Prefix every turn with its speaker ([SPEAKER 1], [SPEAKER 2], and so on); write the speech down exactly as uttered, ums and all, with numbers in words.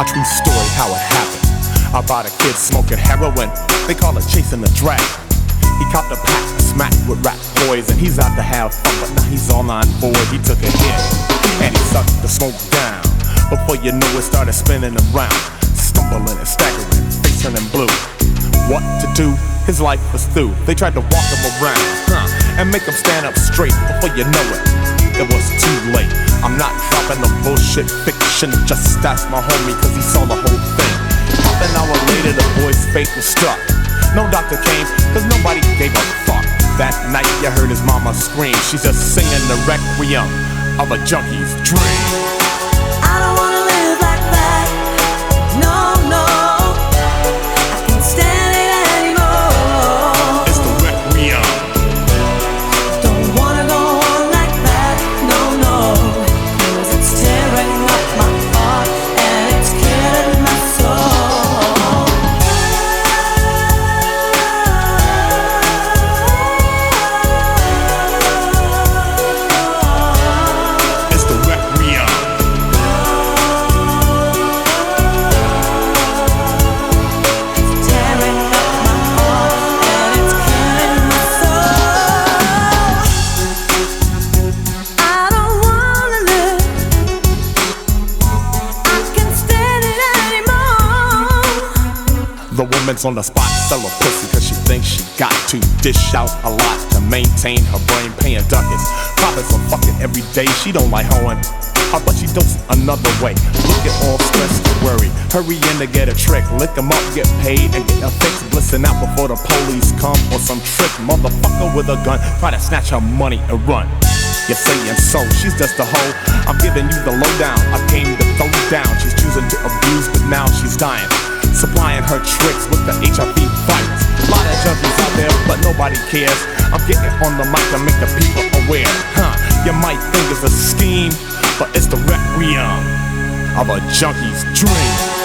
[SPEAKER 1] True story how it happened. About a kid smoking heroin, they call it chasing the dragon. He copped a pack, smacked with rap boys, and he's out to have fun, but now he's all on board. He took a hit, and he sucked the smoke down. Before you knew it, started spinning around, stumbling and staggering, face turning blue. What to do? His life was through. They tried to walk him around, huh, and make him stand up straight. Before you know it, it was too late. I'm not dropping no bullshit fiction, just ask my homie, cause he saw the whole thing. Half an hour later, the boy's fate was struck. No doctor came, cause nobody gave a fuck. That night you heard his mama scream. She's just singing the requiem of a junkie's dream.
[SPEAKER 2] I don't wanna live like that. No, no, I can't stand it anymore.
[SPEAKER 1] It's the requiem.
[SPEAKER 2] Don't wanna go on like that. No, no, cause it's tearing up my heart and it's killing my soul.
[SPEAKER 1] It's the requiem.
[SPEAKER 2] Tearing up my heart and it's killing my soul. I don't wanna live. I can't stand it anymore.
[SPEAKER 1] The woman's on the spot, sell her pussy cause she thinks she got to dish out a lot to maintain her brain, paying ducats. Profits are fucking every day, she don't like hoeing, uh, but she does another way. Look at all stress and worry, hurry in to get a trick. Lick 'em up, get paid, and get a fix. Blissing out before the police come, or some trick motherfucker with a gun try to snatch her money and run. You're saying so, she's just a hoe. I'm giving you the lowdown, I came to throw down. She's choosing to abuse, but now she's dying, supplying her tricks with the H I V virus. A lot of junkies out there, but nobody cares. I'm getting on the mic to make the people aware. Huh, you might think it's a scheme, but it's the requiem of a junkie's dream.